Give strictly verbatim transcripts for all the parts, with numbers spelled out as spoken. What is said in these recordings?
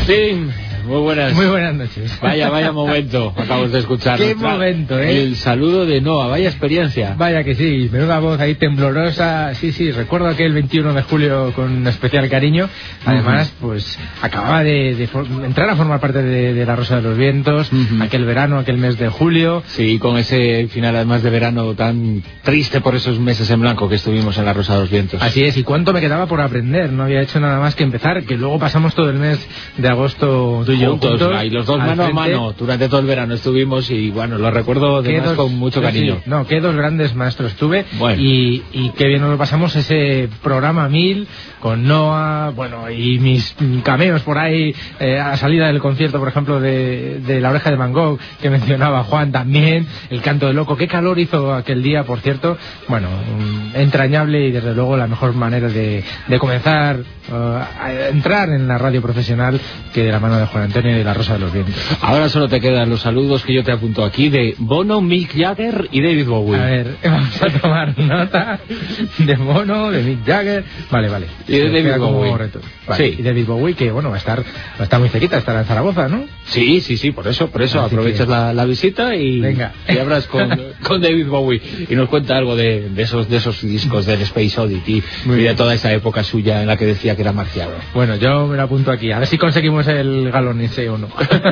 Agustín, muy buenas. Muy buenas noches. Vaya, vaya momento, acabamos de escuchar. Qué momento, ¿eh? El saludo de Noa, vaya experiencia. Vaya que sí, menuda voz ahí temblorosa. Sí, sí, recuerdo aquel veintiuno de julio con especial cariño. Además, uh-huh. pues acababa de, de for- entrar a formar parte de, de La Rosa de los Vientos, uh-huh. aquel verano, aquel mes de julio. Sí, con ese final además de verano tan triste por esos meses en blanco que estuvimos en La Rosa de los Vientos. Así es, y cuánto me quedaba por aprender, no había hecho nada más que empezar, que luego pasamos todo el mes de agosto tú y yo juntos, juntos, y los dos mano frente. a mano, durante todo el verano estuvimos y bueno, lo recuerdo además con mucho cariño. Sí, no, qué dos grandes maestros tuve, bueno. y, y qué bien nos lo pasamos ese programa mil con Noa, bueno, y mis cameos por ahí, eh, a la salida del concierto, por ejemplo, de, de La Oreja de Van Gogh, que mencionaba Juan también, el canto de loco, qué calor hizo aquel día, por cierto, bueno, um, entrañable y desde luego la mejor manera de, de comenzar uh, a entrar en la radio profesional que de la mano de Juan Antonio y de La Rosa de los Vientos. Ahora solo te quedan los saludos que yo te apunto aquí de Bono, Mick Jagger y David Bowie. A ver, vamos a tomar nota de Bono, de Mick Jagger, vale, vale. Y de David Bowie. Vale. Sí. Y David Bowie, que bueno, va a estar, va a estar muy cerquita, estará en Zaragoza, ¿no? Sí, sí, sí, por eso, por eso Así aprovechas que... la, la visita y, Venga. y hablas con, con David Bowie y nos cuenta algo de, de esos de esos discos del Space Oddity y de toda esa época suya en la que decía que era marciano. Bueno, yo me lo apunto aquí, a ver si conseguimos el galón ese o no.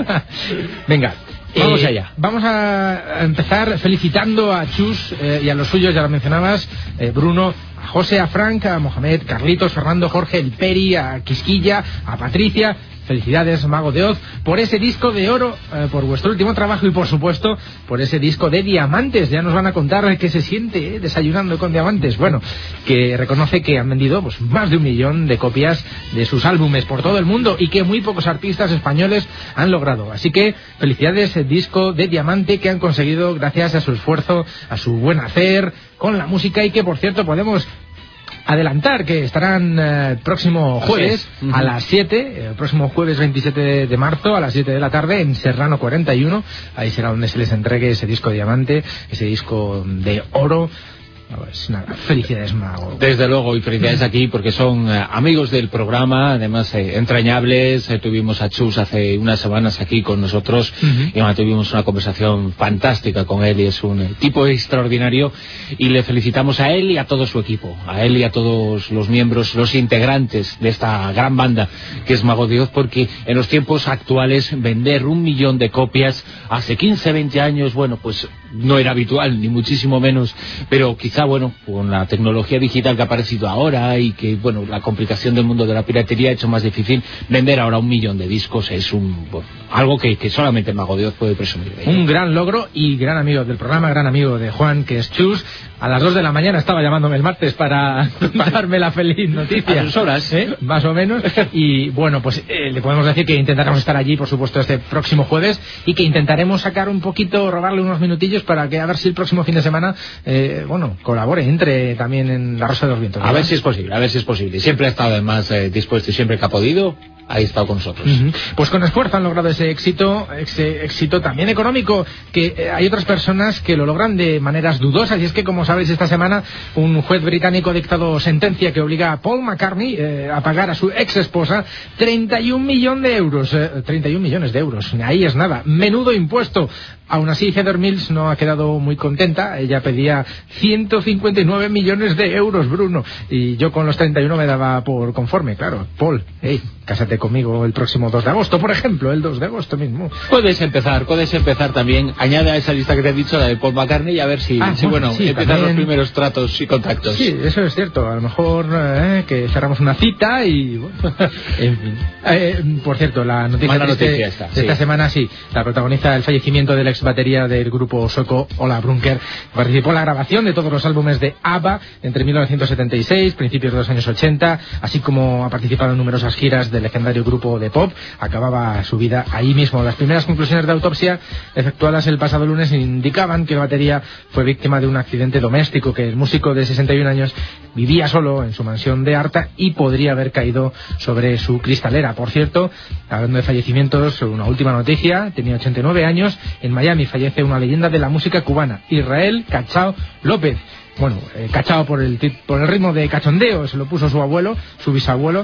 Venga. Vamos eh, allá. Vamos a empezar felicitando a Chus eh, y a los suyos, ya lo mencionabas, eh, Bruno, a José, a Frank, a Mohamed, Carlitos, Fernando, Jorge, el Peri, a Quisquilla, a Patricia. Felicidades, Mago de Oz, por ese disco de oro, eh, por vuestro último trabajo y por supuesto por ese disco de diamantes. Ya nos van a contar qué se siente eh, desayunando con diamantes. Bueno, que reconoce que han vendido pues más de un millón de copias de sus álbumes por todo el mundo y que muy pocos artistas españoles han logrado. Así que felicidades, el disco de diamante que han conseguido gracias a su esfuerzo, a su buen hacer con la música y que por cierto podemos adelantar que estarán el eh, próximo jueves uh-huh. a las siete, el próximo jueves veintisiete de marzo a las siete de la tarde en Serrano cuarenta y uno, ahí será donde se les entregue ese disco de diamante, ese disco de oro. Pues nada, felicidades, Mago. Desde luego, y felicidades aquí porque son eh, amigos del programa, además eh, entrañables. Eh, tuvimos a Chus hace unas semanas aquí con nosotros uh-huh. y bueno, tuvimos una conversación fantástica con él y es un eh, tipo extraordinario y le felicitamos a él y a todo su equipo, a él y a todos los miembros, los integrantes de esta gran banda que es Mago de Oz, porque en los tiempos actuales vender un millón de copias hace quince, veinte años, bueno, pues no era habitual, ni muchísimo menos, pero quizá, bueno, con la tecnología digital que ha aparecido ahora y que, bueno, la complicación del mundo de la piratería ha hecho más difícil vender ahora un millón de discos, es un bueno, algo que, que solamente Mago de Oz puede presumir de ello. Un gran logro y gran amigo del programa, gran amigo de Juan, que es Chus. A las dos de la mañana estaba llamándome el martes para, para darme la feliz noticia. A sus horas, ¿eh? Más o menos. Y bueno, pues eh, le podemos decir que intentaremos estar allí, por supuesto, este próximo jueves y que intentaremos sacar un poquito, robarle unos minutillos para que a ver si el próximo fin de semana, eh, bueno, colabore, entre también en La Rosa de los Vientos, ¿verdad? A ver si es posible, a ver si es posible. Siempre ha estado además eh, dispuesto y siempre que ha podido, ha estado con nosotros. Uh-huh. Pues con esfuerzo han logrado ese éxito, ese éxito también económico, que eh, hay otras personas que lo logran de maneras dudosas, y es que, como sabéis, esta semana un juez británico ha dictado sentencia que obliga a Paul McCartney eh, a pagar a su ex esposa treinta y un millones de euros, eh, treinta y un millones de euros, ahí es nada, menudo impuesto. Aún así, Heather Mills no ha quedado muy contenta. Ella pedía ciento cincuenta y nueve millones de euros, Bruno. Y yo con los treinta y uno me daba por conforme, claro. Paul, hey, cásate conmigo el próximo dos de agosto, por ejemplo, el dos de agosto mismo. Puedes empezar, puedes empezar también. Añade a esa lista que te he dicho, la de Paul McCartney, y a ver si, ah, si bueno, sí, empiezan los primeros tratos y contactos. Sí, eso es cierto. A lo mejor eh, que cerramos una cita y... Bueno, en fin. Eh, por cierto, la noticia, Mala de, noticia este, esta, de sí. esta semana, sí, la protagoniza el fallecimiento del ex batería del grupo sueco Ola Brunker. Participó en la grabación de todos los álbumes de ABBA entre mil novecientos setenta y seis, principios de los años ochenta, así como ha participado en numerosas giras del legendario grupo de pop. Acababa su vida ahí mismo. Las primeras conclusiones de autopsia efectuadas el pasado lunes indicaban que el batería fue víctima de un accidente doméstico, que el músico de sesenta y un años vivía solo en su mansión de Arta y podría haber caído sobre su cristalera. Por cierto, hablando de fallecimientos, una última noticia: tenía ochenta y nueve años, en Miami fallece una leyenda de la música cubana, Israel Cachao López. Bueno, eh, cachao por el, por el ritmo de cachondeo, se lo puso su abuelo, su bisabuelo,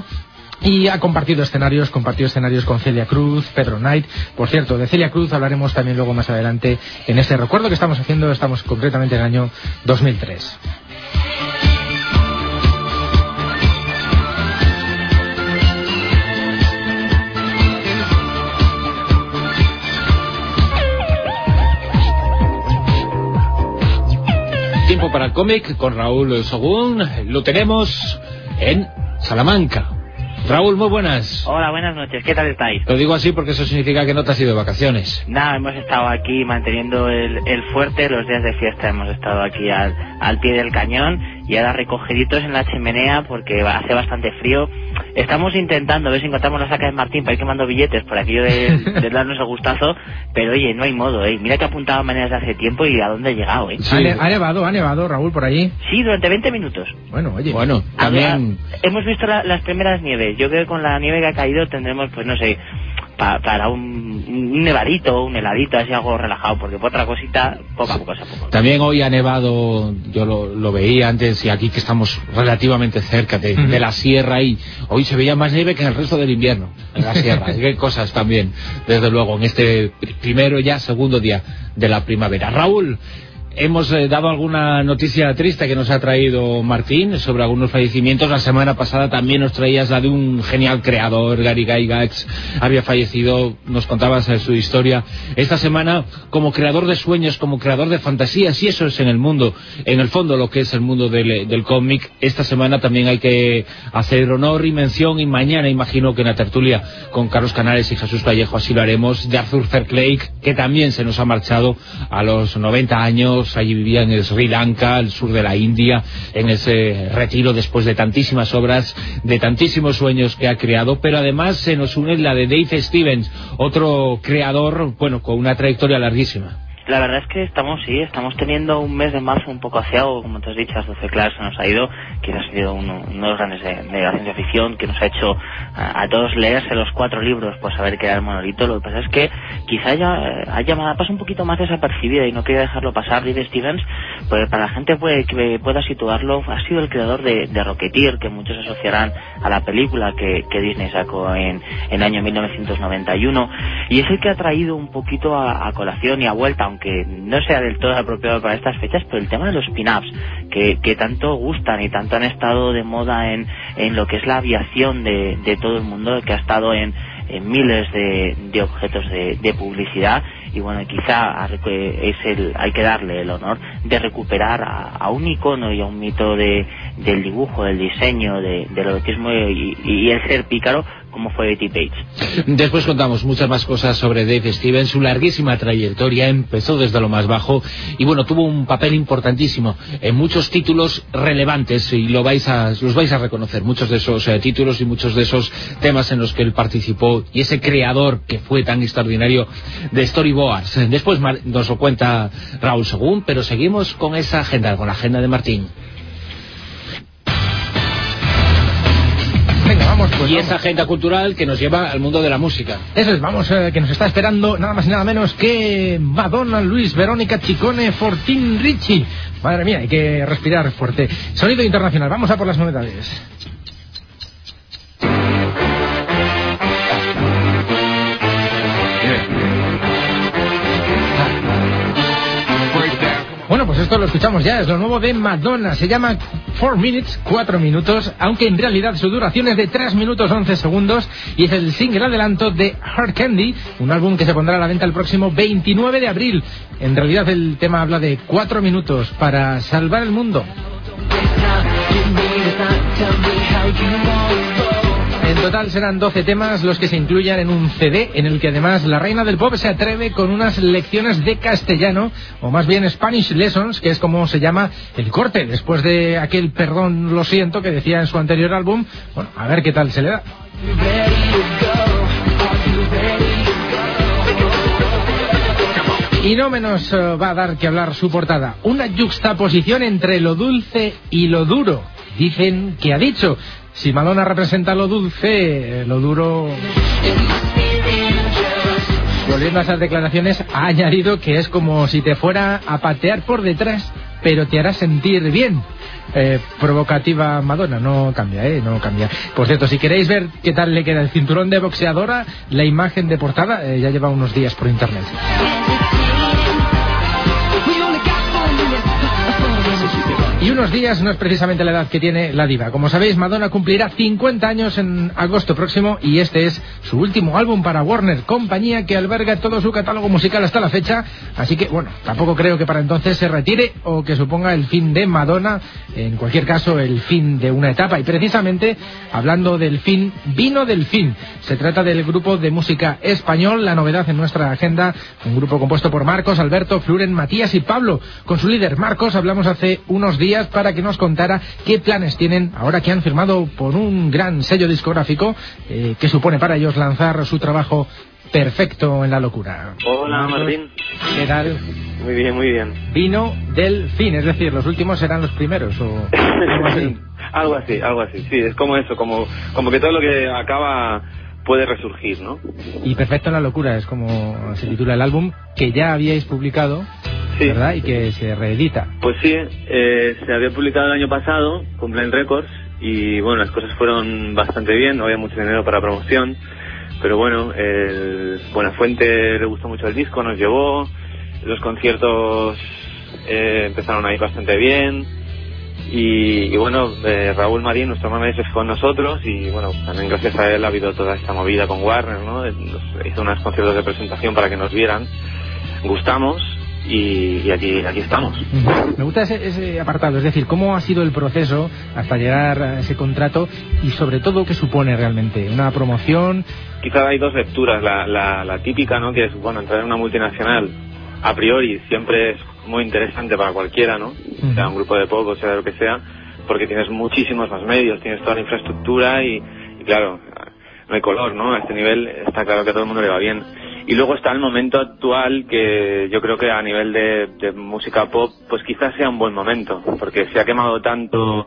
Y ha compartido escenarios, compartió escenarios con Celia Cruz, Pedro Knight. Por cierto, de Celia Cruz hablaremos también luego más adelante en este recuerdo que estamos haciendo. Estamos concretamente en el año dos mil tres. Tiempo para el cómic con Raúl Sogún. Lo tenemos en Salamanca. Raúl, muy buenas. Hola, buenas noches. ¿Qué tal estáis? Lo digo así porque eso significa que no te has ido de vacaciones. Nada, hemos estado aquí manteniendo el, el fuerte. Los días de fiesta hemos estado aquí al, al pie del cañón y ahora recogiditos en la chimenea porque hace bastante frío. Estamos intentando ver si encontramos la saca de Martín para ir quemando billetes por aquello de, de darnos el gustazo, pero oye, no hay modo, ¿eh? Mira que apuntaba maneras de hace tiempo y a dónde he llegado, ¿eh? Sí. ¿Ha, ne ha nevado, ha nevado, Raúl, por allí? Sí, durante veinte minutos. Bueno, oye. Bueno, también... Hemos visto la, las primeras nieves. Yo creo que con la nieve que ha caído tendremos, pues no sé, pa, para un, un nevadito, un heladito, así algo relajado, porque por otra cosita, poco a poco, a poco. También hoy ha nevado, yo lo, lo veía antes, y aquí que estamos relativamente cerca de, de la sierra, y hoy se veía más nieve que en el resto del invierno, en la sierra. Qué cosas también, desde luego, en este primero ya segundo día de la primavera. Raúl, hemos eh, dado alguna noticia triste que nos ha traído Martín sobre algunos fallecimientos. La semana pasada también nos traías la de un genial creador, Gary Gygax, había fallecido, nos contabas eh, su historia. Esta semana, como creador de sueños, como creador de fantasías, y eso es en el mundo, en el fondo lo que es el mundo del, del cómic, esta semana también hay que hacer honor y mención, y mañana imagino que en la tertulia con Carlos Canales y Jesús Vallejo así lo haremos, de Arthur C. Clarke, que también se nos ha marchado a los noventa años. Allí vivía en el Sri Lanka, al sur de la India, en ese retiro después de tantísimas obras, de tantísimos sueños que ha creado, pero además se nos une la de Dave Stevens, otro creador, bueno, con una trayectoria larguísima. La verdad es que estamos, sí, estamos teniendo un mes de marzo un poco aciago, como te has dicho, Arthur C. Clarke se nos ha ido, que ha sido uno, uno de los grandes de, de la ciencia ficción, que nos ha hecho a, a todos leerse los cuatro libros, pues saber que era el monolito. Lo que pasa es que quizá haya, haya pasado un poquito más desapercibida y no quería dejarlo pasar. Dave Stevens, pues para la gente puede, que pueda situarlo, ha sido el creador de, de Rocketeer, que muchos asociarán a la película que, que Disney sacó en, en el año mil novecientos noventa y uno, y es el que ha traído un poquito a, a colación y a vuelta, aunque no sea del todo apropiado para estas fechas, pero el tema de los pin-ups, que, que tanto gustan y tanto han estado de moda en, en lo que es la aviación de, de todo el mundo, que ha estado en, en miles de, de objetos de, de publicidad. Y bueno, quizá es el, hay que darle el honor de recuperar a, a un icono y a un mito de, del dibujo, del diseño, de, del erotismo y, y el ser pícaro, como fue Betty Page. Después contamos muchas más cosas sobre Dave Stevens, su larguísima trayectoria. Empezó desde lo más bajo y bueno, tuvo un papel importantísimo en muchos títulos relevantes, y lo vais a, los vais a reconocer, muchos de esos eh, títulos y muchos de esos temas en los que él participó, y ese creador que fue tan extraordinario de Storyboards. Después nos lo cuenta Raúl Sogún, pero seguimos con esa agenda, con la agenda de Martín. Venga, vamos, pues, y vamos. Esa agenda cultural que nos lleva al mundo de la música. Eso es, vamos, eh, que nos está esperando nada más y nada menos que Madonna, Luis, Verónica, Ciccone, Fortin Ricci. Madre mía, hay que respirar fuerte. Sonido internacional, vamos a por las novedades. Bueno, pues esto lo escuchamos ya, es lo nuevo de Madonna, se llama four minutes, cuatro minutos, aunque en realidad su duración es de tres minutos once segundos, y es el single adelanto de Hard Candy, un álbum que se pondrá a la venta el próximo veintinueve de abril. En realidad el tema habla de cuatro minutos para salvar el mundo. En total serán doce temas los que se incluyan en un C D, en el que además la reina del pop se atreve con unas lecciones de castellano, o más bien Spanish Lessons, que es como se llama el corte, después de aquel perdón, lo siento, que decía en su anterior álbum. Bueno, a ver qué tal se le da. Y no menos uh, va a dar que hablar su portada. Una yuxtaposición entre lo dulce y lo duro. Dicen que ha dicho... Si Madonna representa lo dulce, lo duro... Volviendo a esas declaraciones, ha añadido que es como si te fuera a patear por detrás pero te hará sentir bien. Eh, provocativa Madonna, no cambia, eh, no cambia. Por cierto, si queréis ver qué tal le queda el cinturón de boxeadora, la imagen de portada eh, ya lleva unos días por internet. Y unos días no es precisamente la edad que tiene la diva. Como sabéis, Madonna cumplirá cincuenta años en agosto próximo y este es su último álbum para Warner, compañía que alberga todo su catálogo musical hasta la fecha. Así que, bueno, tampoco creo que para entonces se retire o que suponga el fin de Madonna. En cualquier caso, el fin de una etapa. Y precisamente, hablando del fin, vino del fin. Se trata del grupo de música español, la novedad en nuestra agenda. Un grupo compuesto por Marcos, Alberto, Fluren, Matías y Pablo. Con su líder, Marcos, hablamos hace unos días para que nos contara qué planes tienen ahora que han firmado por un gran sello discográfico eh, que supone para ellos lanzar su trabajo Perfecto en la Locura. Hola, Martín. ¿Qué tal? Muy bien, muy bien. Vino del fin, es decir, los últimos serán los primeros o algo así. algo así, algo así, sí, es como eso, como, como que todo lo que acaba puede resurgir, ¿no? Y Perfecto en la Locura es como se titula el álbum que ya habíais publicado. Sí. ¿Verdad? Y que se reedita. Pues sí, eh, se había publicado el año pasado con Blind Records y bueno, las cosas fueron bastante bien, no había mucho dinero para promoción, pero bueno, el Buenafuente le gustó mucho el disco, nos llevó, los conciertos eh, empezaron a ir bastante bien y, y bueno, eh, Raúl Marín, nuestro manager, fue con nosotros y bueno, también gracias a él ha habido toda esta movida con Warner, ¿no? Nos hizo unos conciertos de presentación para que nos vieran, gustamos. Y, y aquí aquí estamos. Me gusta ese, ese apartado, es decir, cómo ha sido el proceso hasta llegar a ese contrato y sobre todo qué supone realmente una promoción. Quizá hay dos lecturas, la, la, la típica, ¿no? Que es, bueno, entrar en una multinacional a priori siempre es muy interesante para cualquiera, ¿no? Uh-huh. Sea un grupo de pop o sea de lo que sea, porque tienes muchísimos más medios, tienes toda la infraestructura y, y claro, no hay color, ¿no? A este nivel está claro que a todo el mundo le va bien. Y luego está el momento actual que yo creo que a nivel de, de música pop pues quizás sea un buen momento porque se ha quemado tanto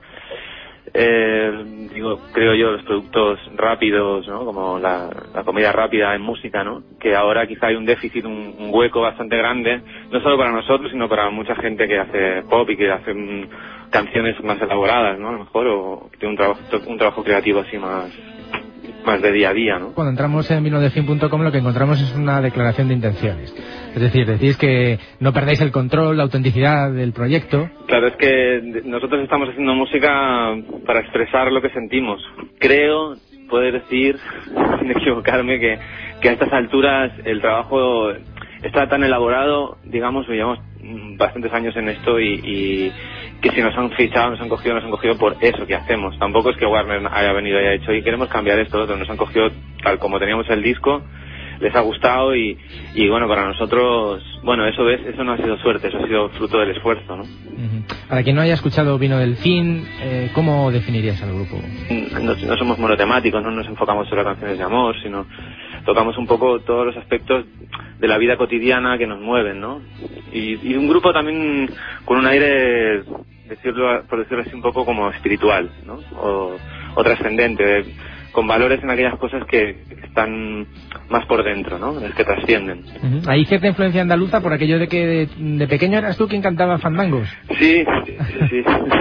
eh, digo creo yo los productos rápidos, ¿no? Como la, la comida rápida en música, ¿no? Que ahora quizá hay un déficit, un, un hueco bastante grande no solo para nosotros sino para mucha gente que hace pop y que hace um, canciones más elaboradas, ¿no? A lo mejor o que tiene un trabajo, un trabajo creativo así más más de día a día, ¿no? Cuando entramos en vino de fin punto com lo que encontramos es una declaración de intenciones. Es decir, decís que no perdáis el control, la autenticidad del proyecto. Claro, es que nosotros estamos haciendo música para expresar lo que sentimos. Creo poder decir, sin equivocarme, que, que a estas alturas el trabajo está tan elaborado, digamos, llevamos bastantes años en esto y, y que si nos han fichado, nos han cogido, nos han cogido por eso que hacemos. Tampoco es que Warner haya venido y haya dicho y queremos cambiar esto, otro. Nos han cogido tal como teníamos el disco, les ha gustado y, y bueno, para nosotros, bueno, eso es, eso no ha sido suerte, eso ha sido fruto del esfuerzo, ¿no? Uh-huh. Para quien no haya escuchado Vino del Fin, eh, ¿cómo definirías al grupo? No, no somos monotemáticos, no nos enfocamos solo a canciones de amor, sino tocamos un poco todos los aspectos de la vida cotidiana que nos mueven, ¿no? Y, y un grupo también con un aire, decirlo, por decirlo así, un poco como espiritual, ¿no? O, o trascendente, con valores en aquellas cosas que están más por dentro, ¿no? Las que trascienden. Uh-huh. ¿Hay cierta influencia andaluza por aquello de que de, de pequeño eras tú quien cantaba fandangos? Sí, sí, sí.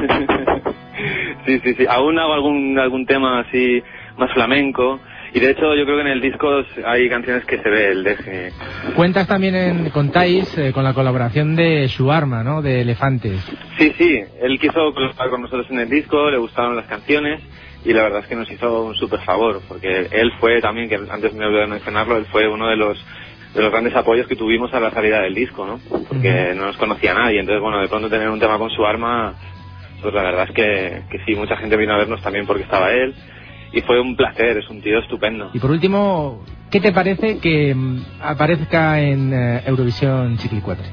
sí, sí, sí. Aún hago algún, algún tema así más flamenco. Y de hecho yo creo que en el disco hay canciones que se ve el deje. Cuentas también, en, contáis eh, con la colaboración de Shuarma, ¿no? De Elefantes. Sí, sí, él quiso colaborar con nosotros en el disco, le gustaron las canciones y la verdad es que nos hizo un súper favor, porque él fue también, que antes me olvidé de mencionarlo, él fue uno de los de los grandes apoyos que tuvimos a la salida del disco, ¿no? Porque uh-huh. no nos conocía nadie, entonces bueno, de pronto tener un tema con Shuarma, pues la verdad es que, que sí, mucha gente vino a vernos también porque estaba él. Y fue un placer, es un tío estupendo. Y por último, ¿qué te parece que um, aparezca en uh, Eurovisión Chiquilicuatre?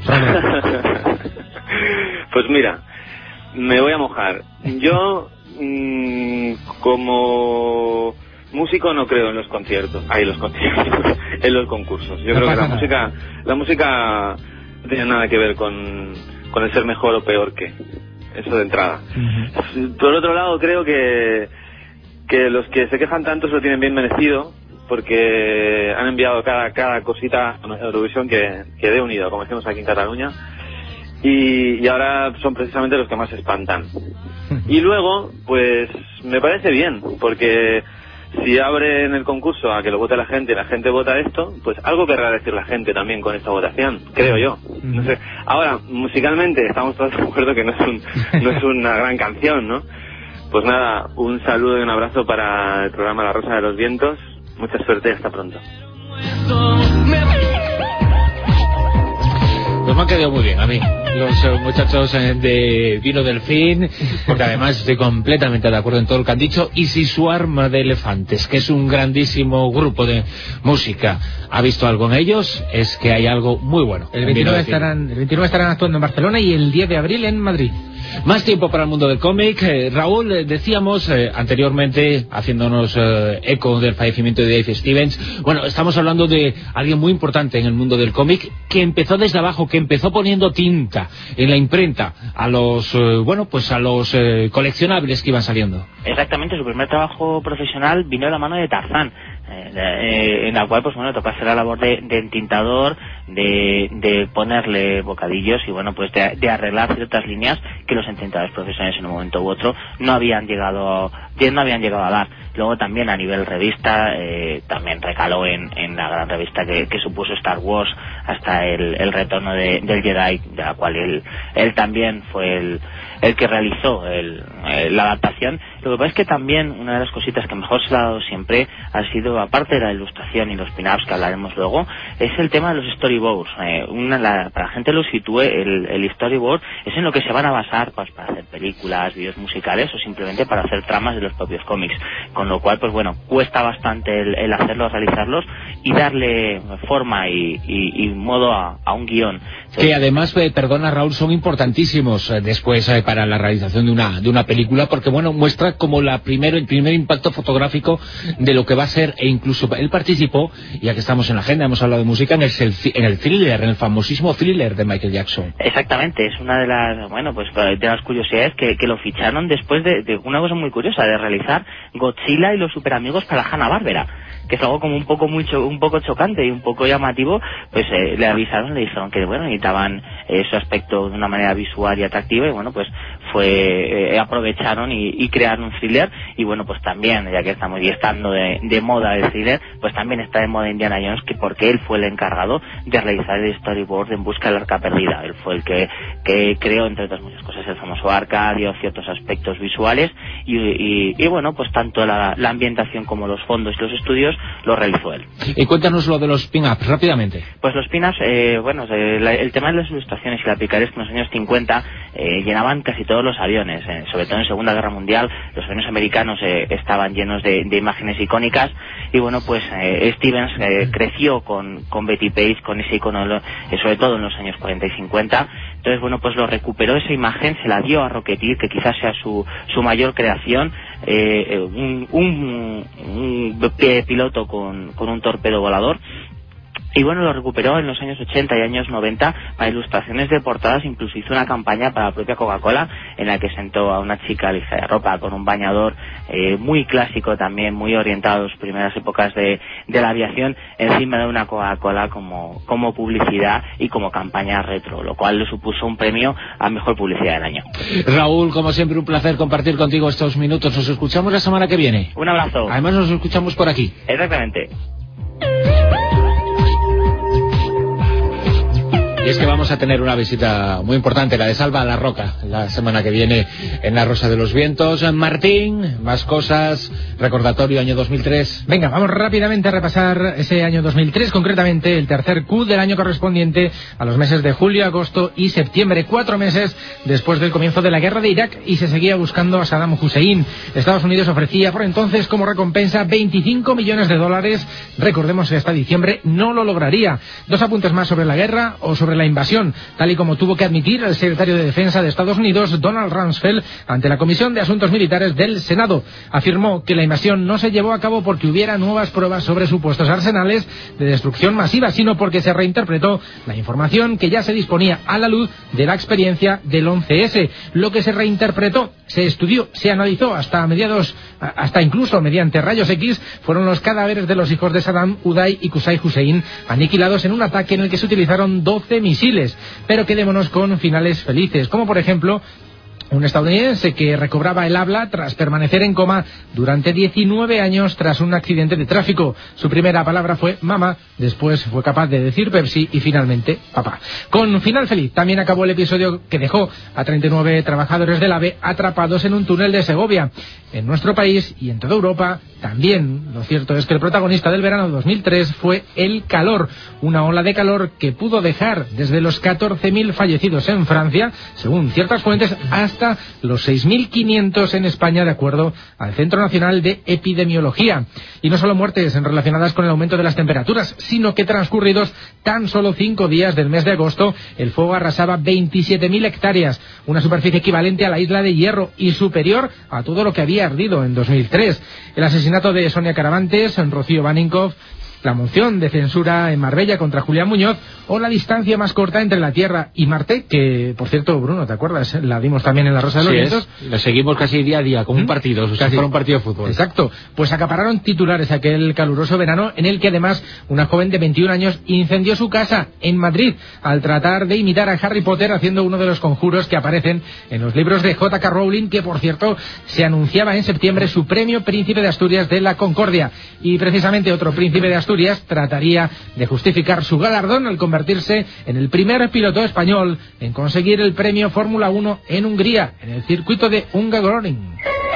Pues mira, me voy a mojar. Yo, mmm, como músico, no creo en los conciertos. Ay, los conciertos, en los concursos. Yo no creo que la nada. música la música no tiene nada que ver con, con el ser mejor o peor que. Eso de entrada. Uh-huh. Por otro lado, creo que que los que se quejan tanto se lo tienen bien merecido porque han enviado cada cada cosita a Eurovisión que, que dé unido, como decimos aquí en Cataluña, y, y ahora son precisamente los que más espantan. Y luego, pues me parece bien, porque si abren el concurso a que lo vote la gente y la gente vota esto, pues algo querrá decir la gente también con esta votación, creo yo. No sé. Ahora, musicalmente estamos todos de acuerdo que no es, un, no es una gran canción, ¿no? Pues nada, un saludo y un abrazo para el programa La Rosa de los Vientos. Mucha suerte y hasta pronto. Pues me han quedado muy bien a mí los eh, muchachos eh, de Vino Delfín, porque además estoy completamente de acuerdo en todo lo que han dicho. Y si su arma de elefantes, que es un grandísimo grupo de música, ha visto algo en ellos, es que hay algo muy bueno. El veintinueve estarán, el veintinueve estarán actuando en Barcelona y el diez de abril en Madrid. Más tiempo para el mundo del cómic. Eh, Raúl, eh, decíamos eh, anteriormente, haciéndonos eh, eco del fallecimiento de Dave Stevens, bueno, estamos hablando de alguien muy importante en el mundo del cómic, que empezó desde abajo, que empezó poniendo tinta en la imprenta a los, eh, bueno, pues a los eh, coleccionables que iban saliendo. Exactamente, su primer trabajo profesional vino de la mano de Tarzán, eh, eh, en la cual, pues bueno, tocó hacer la labor de, de entintador, de, de ponerle bocadillos y, bueno, pues de, de arreglar ciertas líneas que los entintadores profesionales en un momento u otro no habían llegado, no habían llegado a dar. Luego también a nivel revista, eh, también recaló en, en la gran revista que, que supuso Star Wars hasta el, el retorno de, del Jedi, de la cual él, él también fue el, el que realizó el, el, la adaptación. Lo que pasa es que también una de las cositas que mejor se le ha dado siempre ha sido, aparte de la ilustración y los pin-ups que hablaremos luego, es el tema de los storyboards. Eh, una, la, para la gente lo sitúe, el, el storyboard es en lo que se van a basar pues, para hacer películas, vídeos musicales o simplemente para hacer tramas de los propios cómics. Con lo cual, pues bueno, cuesta bastante el, el hacerlos, realizarlos y darle forma y, y, y modo a, a un guión. Entonces, que además, eh, perdona Raúl, son importantísimos eh, después eh, para la realización de una de una película, porque bueno, muestra como la primero, el primer impacto fotográfico de lo que va a ser, e incluso él participó, ya que estamos en la agenda, hemos hablado de música, en el, en el thriller, en el famosísimo thriller de Michael Jackson. Exactamente, es una de las, bueno, pues de las curiosidades que, que lo ficharon después de, de una cosa muy curiosa, de realizar Godzilla y los superamigos para Hanna-Barbera, que es algo como un poco mucho un poco chocante y un poco llamativo. Pues eh, le avisaron, le dijeron que bueno, necesitaban eh, su aspecto de una manera visual y atractiva, y bueno, pues fue eh, aprovecharon y, y crearon un thriller. Y bueno, pues también, ya que estamos y estando de, de moda el thriller, pues también está de moda Indiana Jones, que porque él fue el encargado de realizar el storyboard en busca del arca perdida. Él fue el que, que creó, entre otras muchas cosas, el famoso arca, dio ciertos aspectos visuales y, y, y bueno, pues tanto la, la ambientación como los fondos y los estudios lo realizó él. Y cuéntanos lo de los pin-ups rápidamente. Pues los pin-ups, eh, bueno, eh, la, el tema de las ilustraciones y la picaresca en los años cincuenta eh, llenaban casi todos los aviones, eh, sobre todo en Segunda Guerra Mundial. Los aviones americanos eh, estaban llenos de, de imágenes icónicas, y bueno, pues eh, Stevens eh, creció con, con Betty Page, con ese icono, eh, sobre todo en los años cuarenta y cincuenta. Entonces, bueno, pues lo recuperó esa imagen, se la dio a Rocketeer, que quizás sea su, su mayor creación, eh, un, un, un piloto con, con un torpedo volador. Y bueno, lo recuperó en los años ochenta y años noventa para ilustraciones de portadas. Incluso hizo una campaña para la propia Coca-Cola en la que sentó a una chica lista de ropa con un bañador eh, muy clásico también, muy orientado a las primeras épocas de, de la aviación, encima de una Coca-Cola como, como publicidad y como campaña retro, lo cual le supuso un premio a mejor publicidad del año. Raúl, como siempre, un placer compartir contigo estos minutos. Nos escuchamos la semana que viene. Un abrazo. Además nos escuchamos por aquí. Exactamente. Y es que vamos a tener una visita muy importante, la de Salva La Roca, la semana que viene en La Rosa de los Vientos. Martín, más cosas, recordatorio año dos mil tres. Venga, vamos rápidamente a repasar ese año dos mil tres, concretamente el tercer Q del año correspondiente a los meses de julio, agosto y septiembre, cuatro meses después del comienzo de la guerra de Irak, y se seguía buscando a Saddam Hussein. Estados Unidos ofrecía por entonces como recompensa veinticinco millones de dólares. Recordemos que hasta diciembre no lo lograría. Dos apuntes más sobre la guerra o sobre la invasión, tal y como tuvo que admitir el secretario de Defensa de Estados Unidos, Donald Rumsfeld, ante la Comisión de Asuntos Militares del Senado. Afirmó que la invasión no se llevó a cabo porque hubiera nuevas pruebas sobre supuestos arsenales de destrucción masiva, sino porque se reinterpretó la información que ya se disponía a la luz de la experiencia del once ese. Lo que se reinterpretó, se estudió, se analizó hasta mediados, hasta incluso mediante rayos X, fueron los cadáveres de los hijos de Saddam, Uday y Qusay Hussein, aniquilados en un ataque en el que se utilizaron doce de misiles. Pero quedémonos con finales felices, como por ejemplo un estadounidense que recobraba el habla tras permanecer en coma durante diecinueve años tras un accidente de tráfico. Su primera palabra fue mamá, después fue capaz de decir Pepsi y finalmente papá. Con final feliz también acabó el episodio que dejó a treinta y nueve trabajadores del AVE atrapados en un túnel de Segovia. En nuestro país y en toda Europa también. Lo cierto es que el protagonista del verano de dos mil tres fue el calor, una ola de calor que pudo dejar desde los catorce mil fallecidos en Francia, según ciertas fuentes, hasta los seis mil quinientos en España, de acuerdo al Centro Nacional de Epidemiología. Y no solo muertes relacionadas con el aumento de las temperaturas, sino que transcurridos tan solo cinco días del mes de agosto, el fuego arrasaba veintisiete mil hectáreas, una superficie equivalente a la isla de Hierro y superior a todo lo que había ardido en dos mil tres. El asesinato de Sonia Caravantes, Rocío Baninkoff, la moción de censura en Marbella contra Julián Muñoz o la distancia más corta entre la Tierra y Marte, que, por cierto, Bruno, ¿te acuerdas? La dimos también en La Rosa de los Vientos. La seguimos casi día a día, como ¿Mm? un partido, o sea, casi fuera un partido de fútbol. Exacto. Pues acapararon titulares aquel caluroso verano en el que además una joven de veintiún años incendió su casa en Madrid al tratar de imitar a Harry Potter haciendo uno de los conjuros que aparecen en los libros de J K Rowling, que, por cierto, se anunciaba en septiembre su premio Príncipe de Asturias de la Concordia. Y precisamente otro Príncipe de Asturias trataría de justificar su galardón al convertirse en el primer piloto español en conseguir el premio Fórmula uno en Hungría, en el circuito de Hungaroring.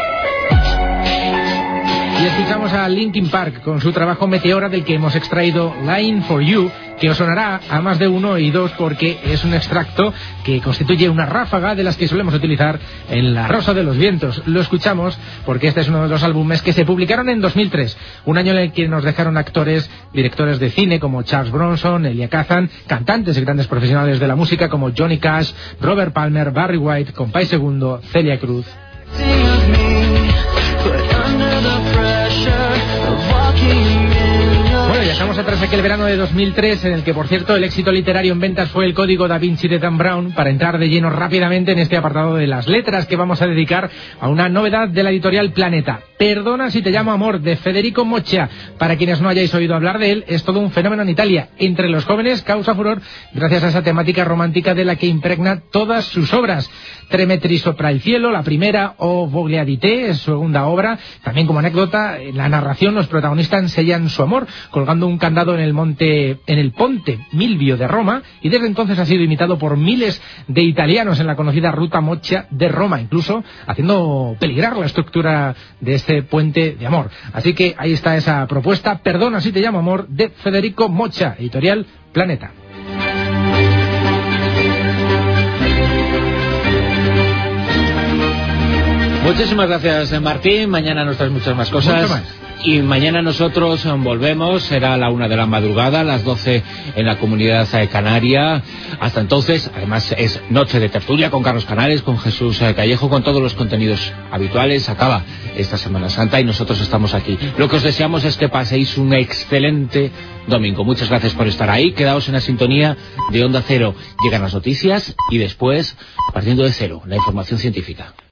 Y escuchamos a Linkin Park con su trabajo Meteora, del que hemos extraído Line for You, que os sonará a más de uno y dos porque es un extracto que constituye una ráfaga de las que solemos utilizar en La Rosa de los Vientos. Lo escuchamos porque este es uno de los álbumes que se publicaron en dos mil tres, un año en el que nos dejaron actores, directores de cine como Charles Bronson, Elia Kazan, cantantes y grandes profesionales de la música como Johnny Cash, Robert Palmer, Barry White, Compay Segundo, Celia Cruz. Bueno, ya estamos atrás de aquel verano de dos mil tres, en el que, por cierto, el éxito literario en ventas fue el Código Da Vinci de Dan Brown, para entrar de lleno rápidamente en este apartado de las letras que vamos a dedicar a una novedad de la editorial Planeta. Perdona si te llamo amor, de Federico Moccia. Para quienes no hayáis oído hablar de él, es todo un fenómeno en Italia. Entre los jóvenes causa furor gracias a esa temática romántica de la que impregna todas sus obras. Tre metri sopra il cielo, la primera, o Voglia di te, su segunda obra. También, como anécdota, en la narración los protagonistas sellan su amor colgando un candado en el monte, en el Ponte Milvio de Roma, y desde entonces ha sido imitado por miles de italianos en la conocida Ruta Moccia de Roma, incluso haciendo peligrar la estructura de este puente de amor. Así que ahí está esa propuesta, Perdona si te llamo amor, de Federico Moccia, editorial Planeta. Muchísimas gracias, Martín. Mañana nos traes muchas más cosas. Mucho más. Y mañana nosotros volvemos, será a la una de la madrugada, a las doce en la Comunidad Canaria. Hasta entonces, además, es noche de tertulia con Carlos Canales, con Jesús Callejo, con todos los contenidos habituales. Acaba esta Semana Santa y nosotros estamos aquí. Lo que os deseamos es que paséis un excelente domingo. Muchas gracias por estar ahí. Quedaos en la sintonía de Onda Cero. Llegan las noticias y después, partiendo de cero, la información científica.